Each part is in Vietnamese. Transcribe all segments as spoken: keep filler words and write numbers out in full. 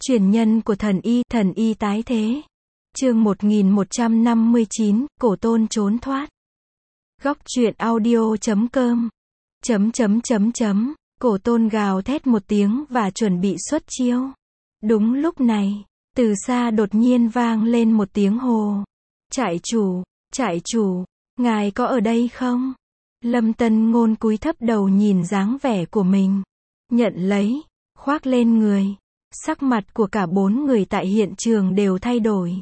Truyền nhân của thần y, thần y tái thế. Chương một nghìn một trăm năm mươi chín, Cổ Tôn trốn thoát. Góc truyện audio chấm com. Chấm chấm chấm chấm, Cổ Tôn gào thét một tiếng và chuẩn bị xuất chiêu. Đúng lúc này, từ xa đột nhiên vang lên một tiếng hô. Trại chủ, trại chủ, ngài có ở đây không? Lâm Tân Ngôn cúi thấp đầu nhìn dáng vẻ của mình. Nhận lấy, khoác lên người. Sắc mặt của cả bốn người tại hiện trường đều thay đổi.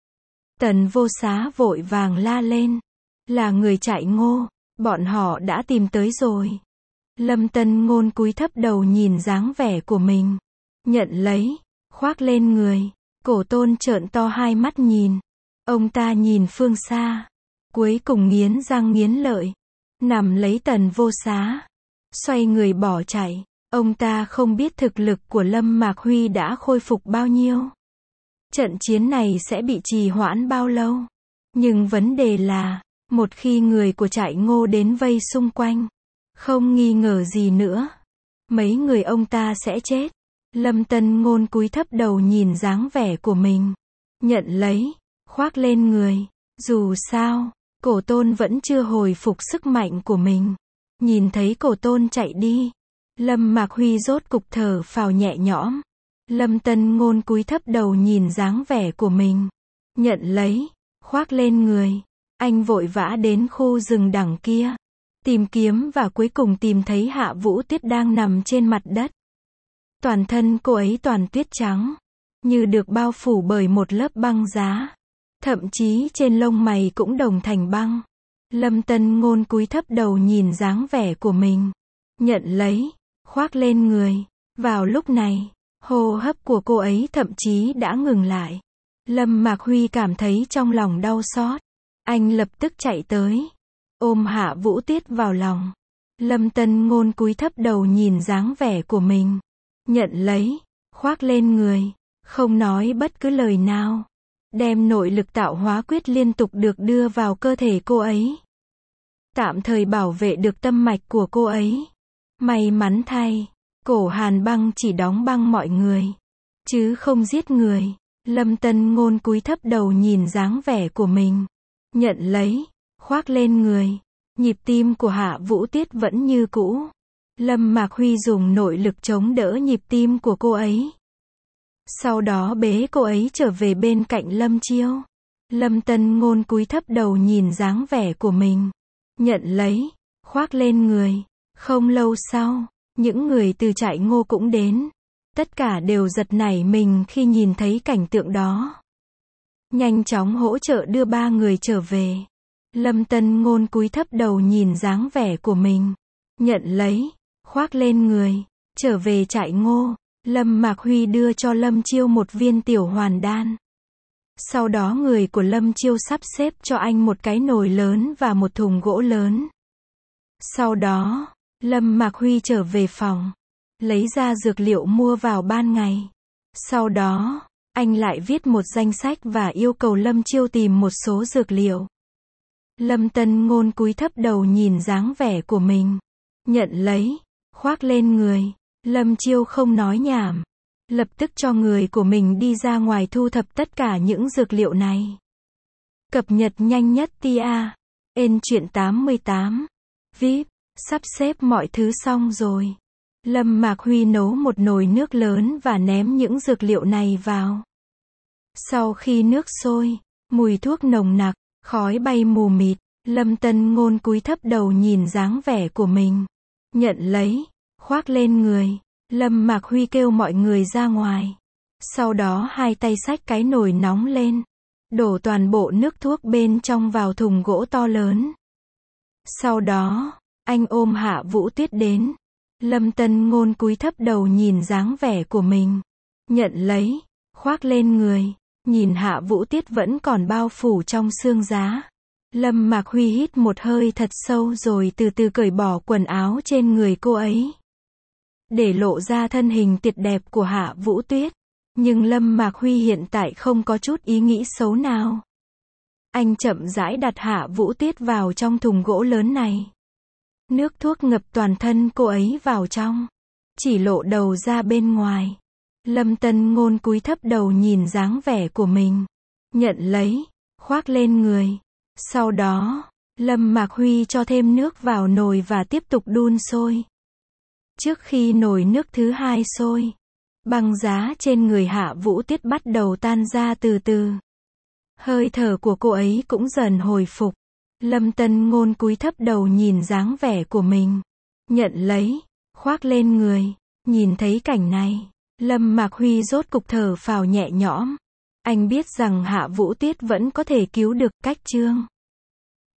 Tần Vô Xá vội vàng la lên. Là người Trại Ngô, bọn họ đã tìm tới rồi. Lâm Tân Ngôn cúi thấp đầu nhìn dáng vẻ của mình. Nhận lấy, khoác lên người. Cổ Tôn trợn to hai mắt nhìn. Ông ta nhìn phương xa. Cuối cùng nghiến răng nghiến lợi. Nằm lấy Tần Vô Xá. Xoay người bỏ chạy. Ông ta không biết thực lực của Lâm Mạc Huy đã khôi phục bao nhiêu. Trận chiến này sẽ bị trì hoãn bao lâu. Nhưng vấn đề là, một khi người của Trại Ngô đến vây xung quanh, không nghi ngờ gì nữa, mấy người ông ta sẽ chết. Lâm Tân Ngôn cúi thấp đầu nhìn dáng vẻ của mình. Nhận lấy, khoác lên người. Dù sao, Cổ Tôn vẫn chưa hồi phục sức mạnh của mình. Nhìn thấy Cổ Tôn chạy đi, Lâm Mạc Huy rốt cục thở phào nhẹ nhõm. Lâm Tân Ngôn cúi thấp đầu nhìn dáng vẻ của mình. Nhận lấy, khoác lên người. Anh vội vã đến khu rừng đằng kia. Tìm kiếm và cuối cùng tìm thấy Hạ Vũ Tuyết đang nằm trên mặt đất. Toàn thân cô ấy toàn tuyết trắng. Như được bao phủ bởi một lớp băng giá. Thậm chí trên lông mày cũng đồng thành băng. Lâm Tân Ngôn cúi thấp đầu nhìn dáng vẻ của mình. Nhận lấy, khoác lên người. Vào lúc này, hô hấp của cô ấy thậm chí đã ngừng lại. Lâm Mạc Huy cảm thấy trong lòng đau xót. Anh lập tức chạy tới, ôm Hạ Vũ Tuyết vào lòng. Lâm Tân Ngôn cúi thấp đầu nhìn dáng vẻ của mình. Nhận lấy, khoác lên người. Không nói bất cứ lời nào. Đem nội lực tạo hóa quyết liên tục được đưa vào cơ thể cô ấy. Tạm thời bảo vệ được tâm mạch của cô ấy. May mắn thay, Cổ Hàn Băng chỉ đóng băng mọi người, chứ không giết người. Lâm Tân Ngôn cúi thấp đầu nhìn dáng vẻ của mình. Nhận lấy, khoác lên người. Nhịp tim của Hạ Vũ Tuyết vẫn như cũ. Lâm Mạc Huy dùng nội lực chống đỡ nhịp tim của cô ấy. Sau đó bế cô ấy trở về bên cạnh Lâm Chiêu. Lâm Tân Ngôn cúi thấp đầu nhìn dáng vẻ của mình. Nhận lấy, khoác lên người. Không lâu sau, những người từ Trại Ngô cũng đến. Tất cả đều giật nảy mình khi nhìn thấy cảnh tượng đó. Nhanh chóng hỗ trợ đưa ba người trở về. Lâm Tân Ngôn cúi thấp đầu nhìn dáng vẻ của mình. Nhận lấy, khoác lên người. Trở về Trại Ngô, Lâm Mạc Huy đưa cho Lâm Chiêu một viên tiểu hoàn đan. Sau đó người của Lâm Chiêu sắp xếp cho anh một cái nồi lớn và một thùng gỗ lớn. Sau đó, Lâm Mạc Huy trở về phòng, lấy ra dược liệu mua vào ban ngày. Sau đó, anh lại viết một danh sách và yêu cầu Lâm Chiêu tìm một số dược liệu. Lâm Tân Ngôn cúi thấp đầu nhìn dáng vẻ của mình. Nhận lấy, khoác lên người. Lâm Chiêu không nói nhảm. Lập tức cho người của mình đi ra ngoài thu thập tất cả những dược liệu này. Cập nhật nhanh nhất tia. En truyện tám mươi tám. vê i pê. Sắp xếp mọi thứ xong rồi. Lâm Mạc Huy nấu một nồi nước lớn và ném những dược liệu này vào. Sau khi nước sôi, mùi thuốc nồng nặc, khói bay mù mịt. Lâm Tân Ngôn cúi thấp đầu nhìn dáng vẻ của mình. Nhận lấy, khoác lên người. Lâm Mạc Huy kêu mọi người ra ngoài. Sau đó hai tay xách cái nồi nóng lên. Đổ toàn bộ nước thuốc bên trong vào thùng gỗ to lớn. Sau đó, anh ôm Hạ Vũ Tuyết đến. Lâm Tân Ngôn cúi thấp đầu nhìn dáng vẻ của mình. Nhận lấy, khoác lên người. Nhìn Hạ Vũ Tuyết vẫn còn bao phủ trong xương giá. Lâm Mạc Huy hít một hơi thật sâu rồi từ từ cởi bỏ quần áo trên người cô ấy. Để lộ ra thân hình tuyệt đẹp của Hạ Vũ Tuyết. Nhưng Lâm Mạc Huy hiện tại không có chút ý nghĩ xấu nào. Anh chậm rãi đặt Hạ Vũ Tuyết vào trong thùng gỗ lớn này. Nước thuốc ngập toàn thân cô ấy vào trong. Chỉ lộ đầu ra bên ngoài. Lâm Tân Ngôn cúi thấp đầu nhìn dáng vẻ của mình. Nhận lấy, khoác lên người. Sau đó, Lâm Mạc Huy cho thêm nước vào nồi và tiếp tục đun sôi. Trước khi nồi nước thứ hai sôi, băng giá trên người Hạ Vũ Tiết bắt đầu tan ra từ từ. Hơi thở của cô ấy cũng dần hồi phục. Lâm Tân Ngôn cúi thấp đầu nhìn dáng vẻ của mình. Nhận lấy, khoác lên người. Nhìn thấy cảnh này, Lâm Mạc Huy rốt cục thở phào nhẹ nhõm. Anh biết rằng Hạ Vũ Tiết vẫn có thể cứu được. Cách chương